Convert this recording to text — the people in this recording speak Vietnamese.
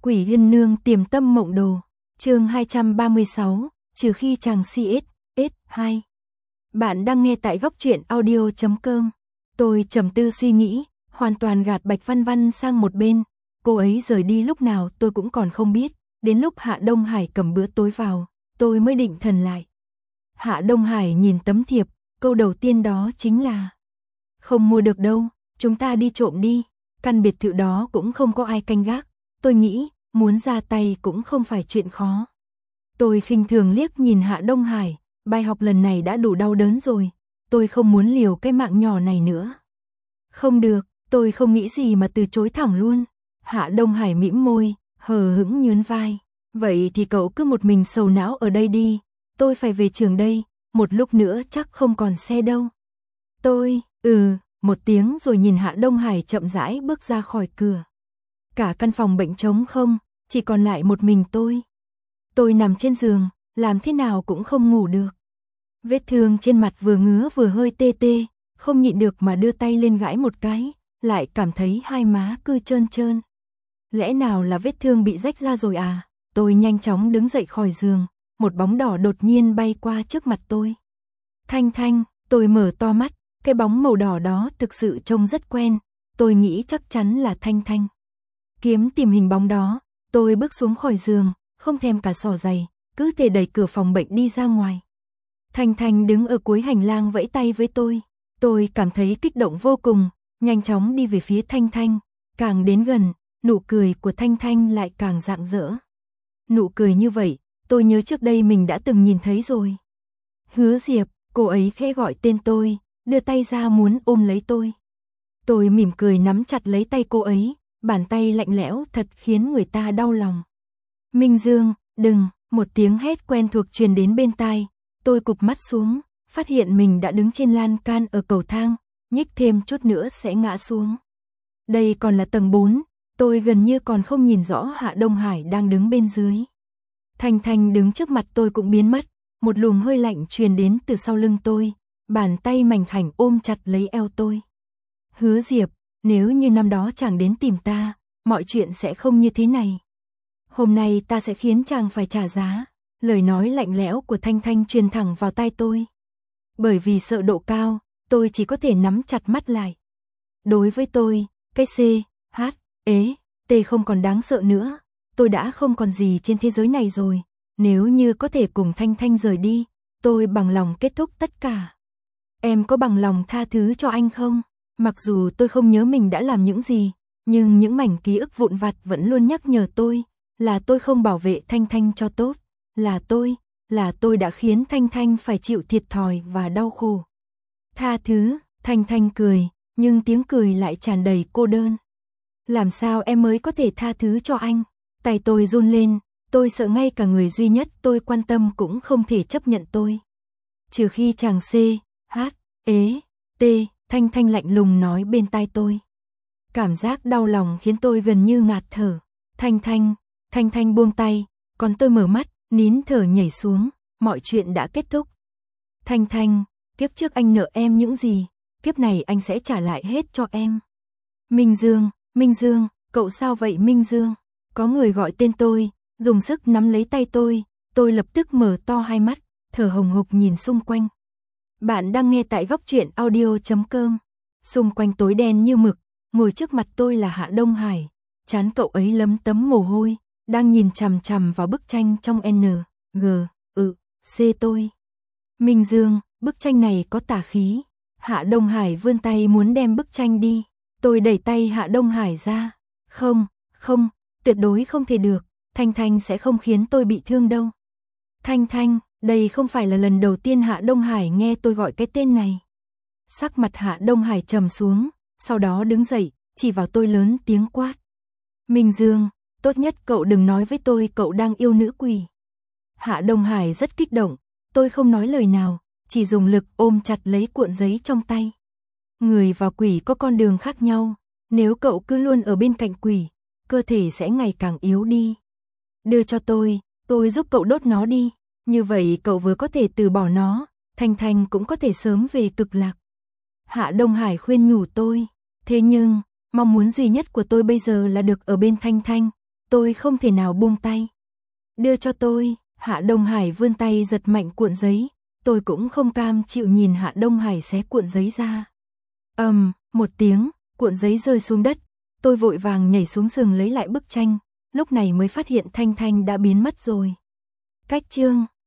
Quỷ Yên Nương Tiềm Tâm Mộng Đồ, chương 236, trừ khi chàng CSS2. Bạn đang nghe tại góc truyện audio.com. Tôi trầm tư suy nghĩ, hoàn toàn gạt Bạch Văn Văn sang một bên. Cô ấy rời đi lúc nào tôi cũng còn không biết. Đến lúc Hạ Đông Hải cầm bữa tối vào, tôi mới định thần lại. Hạ Đông Hải nhìn tấm thiệp, câu đầu tiên đó chính là: không mua được đâu, chúng ta đi trộm đi. Căn biệt thự đó cũng không có ai canh gác. Tôi nghĩ, muốn ra tay cũng không phải chuyện khó. Tôi khinh thường liếc nhìn Hạ Đông Hải, bài học lần này đã đủ đau đớn rồi. Tôi không muốn liều cái mạng nhỏ này nữa. Không được, tôi không nghĩ gì mà từ chối thẳng luôn. Hạ Đông Hải mỉm môi, hờ hững nhún vai. Vậy thì cậu cứ một mình sầu não ở đây đi. Tôi phải về trường đây, một lúc nữa chắc không còn xe đâu. Tôi, một tiếng rồi nhìn Hạ Đông Hải chậm rãi bước ra khỏi cửa. Cả căn phòng bệnh trống không, chỉ còn lại một mình tôi. Tôi nằm trên giường, làm thế nào cũng không ngủ được. Vết thương trên mặt vừa ngứa vừa hơi tê tê, không nhịn được mà đưa tay lên gãi một cái, lại cảm thấy hai má cứ trơn trơn. Lẽ nào là vết thương bị rách ra rồi à? Tôi nhanh chóng đứng dậy khỏi giường, một bóng đỏ đột nhiên bay qua trước mặt tôi. Thanh Thanh, tôi mở to mắt, cái bóng màu đỏ đó thực sự trông rất quen, tôi nghĩ chắc chắn là Thanh Thanh. Kiếm tìm hình bóng đó, tôi bước xuống khỏi giường, không thèm cả xỏ giày, cứ thế đẩy cửa phòng bệnh đi ra ngoài. Thanh Thanh đứng ở cuối hành lang vẫy tay với tôi cảm thấy kích động vô cùng, nhanh chóng đi về phía Thanh Thanh, càng đến gần, nụ cười của Thanh Thanh lại càng rạng rỡ. Nụ cười như vậy, tôi nhớ trước đây mình đã từng nhìn thấy rồi. Hứa Diệp, cô ấy khẽ gọi tên tôi, đưa tay ra muốn ôm lấy tôi. Tôi mỉm cười nắm chặt lấy tay cô ấy, bàn tay lạnh lẽo thật khiến người ta đau lòng. Minh Dương, đừng, một tiếng hét quen thuộc truyền đến bên tai. Tôi cụp mắt xuống, phát hiện mình đã đứng trên lan can ở cầu thang, nhích thêm chút nữa sẽ ngã xuống. Đây còn là tầng 4, tôi gần như còn không nhìn rõ Hạ Đông Hải đang đứng bên dưới. Thanh Thanh đứng trước mặt tôi cũng biến mất, một luồng hơi lạnh truyền đến từ sau lưng tôi, bàn tay mảnh khảnh ôm chặt lấy eo tôi. Hứa Diệp, nếu như năm đó chàng đến tìm ta, mọi chuyện sẽ không như thế này. Hôm nay ta sẽ khiến chàng phải trả giá. Lời nói lạnh lẽo của Thanh Thanh truyền thẳng vào tai tôi. Bởi vì sợ độ cao, tôi chỉ có thể nắm chặt mắt lại. Đối với tôi, cái T không còn đáng sợ nữa. Tôi đã không còn gì trên thế giới này rồi. Nếu như có thể cùng Thanh Thanh rời đi, tôi bằng lòng kết thúc tất cả. Em có bằng lòng tha thứ cho anh không? Mặc dù tôi không nhớ mình đã làm những gì, nhưng những mảnh ký ức vụn vặt vẫn luôn nhắc nhở tôi, là tôi không bảo vệ Thanh Thanh cho tốt, là tôi đã khiến Thanh Thanh phải chịu thiệt thòi và đau khổ. Tha thứ, Thanh Thanh cười, nhưng tiếng cười lại tràn đầy cô đơn. Làm sao em mới có thể tha thứ cho anh? Tay tôi run lên, tôi sợ ngay cả người duy nhất tôi quan tâm cũng không thể chấp nhận tôi. Trừ khi chàng Thanh Thanh lạnh lùng nói bên tai tôi. Cảm giác đau lòng khiến tôi gần như ngạt thở. Thanh Thanh buông tay, còn tôi mở mắt, nín thở nhảy xuống, mọi chuyện đã kết thúc. Thanh Thanh, kiếp trước anh nợ em những gì, kiếp này anh sẽ trả lại hết cho em. Minh Dương, cậu sao vậy Minh Dương? Có người gọi tên tôi, dùng sức nắm lấy tay tôi lập tức mở to hai mắt, thở hồng hộc nhìn xung quanh. Bạn đang nghe tại góc truyện audio.com. Xung quanh tối đen như mực, ngồi trước mặt tôi là Hạ Đông Hải, trán cậu ấy lấm tấm mồ hôi, đang nhìn chằm chằm vào bức tranh trong C tôi. Minh Dương, bức tranh này có tà khí. Hạ Đông Hải vươn tay muốn đem bức tranh đi. Tôi đẩy tay Hạ Đông Hải ra. Không, tuyệt đối không thể được. Thanh Thanh sẽ không khiến tôi bị thương đâu. Thanh Thanh, đây không phải là lần đầu tiên Hạ Đông Hải nghe tôi gọi cái tên này. Sắc mặt Hạ Đông Hải trầm xuống, sau đó đứng dậy, chỉ vào tôi lớn tiếng quát. Minh Dương, tốt nhất cậu đừng nói với tôi cậu đang yêu nữ quỷ. Hạ Đông Hải rất kích động, tôi không nói lời nào, chỉ dùng lực ôm chặt lấy cuộn giấy trong tay. Người và quỷ có con đường khác nhau, nếu cậu cứ luôn ở bên cạnh quỷ, cơ thể sẽ ngày càng yếu đi. Đưa cho tôi giúp cậu đốt nó đi, như vậy cậu vừa có thể từ bỏ nó, Thanh Thanh cũng có thể sớm về cực lạc. Hạ Đông Hải khuyên nhủ tôi, thế nhưng, mong muốn duy nhất của tôi bây giờ là được ở bên Thanh Thanh. Tôi không thể nào buông tay. Đưa cho tôi, Hạ Đông Hải vươn tay giật mạnh cuộn giấy, tôi cũng không cam chịu nhìn Hạ Đông Hải xé cuộn giấy ra. Một tiếng, cuộn giấy rơi xuống đất, tôi vội vàng nhảy xuống giường lấy lại bức tranh, lúc này mới phát hiện Thanh Thanh đã biến mất rồi. Cách chương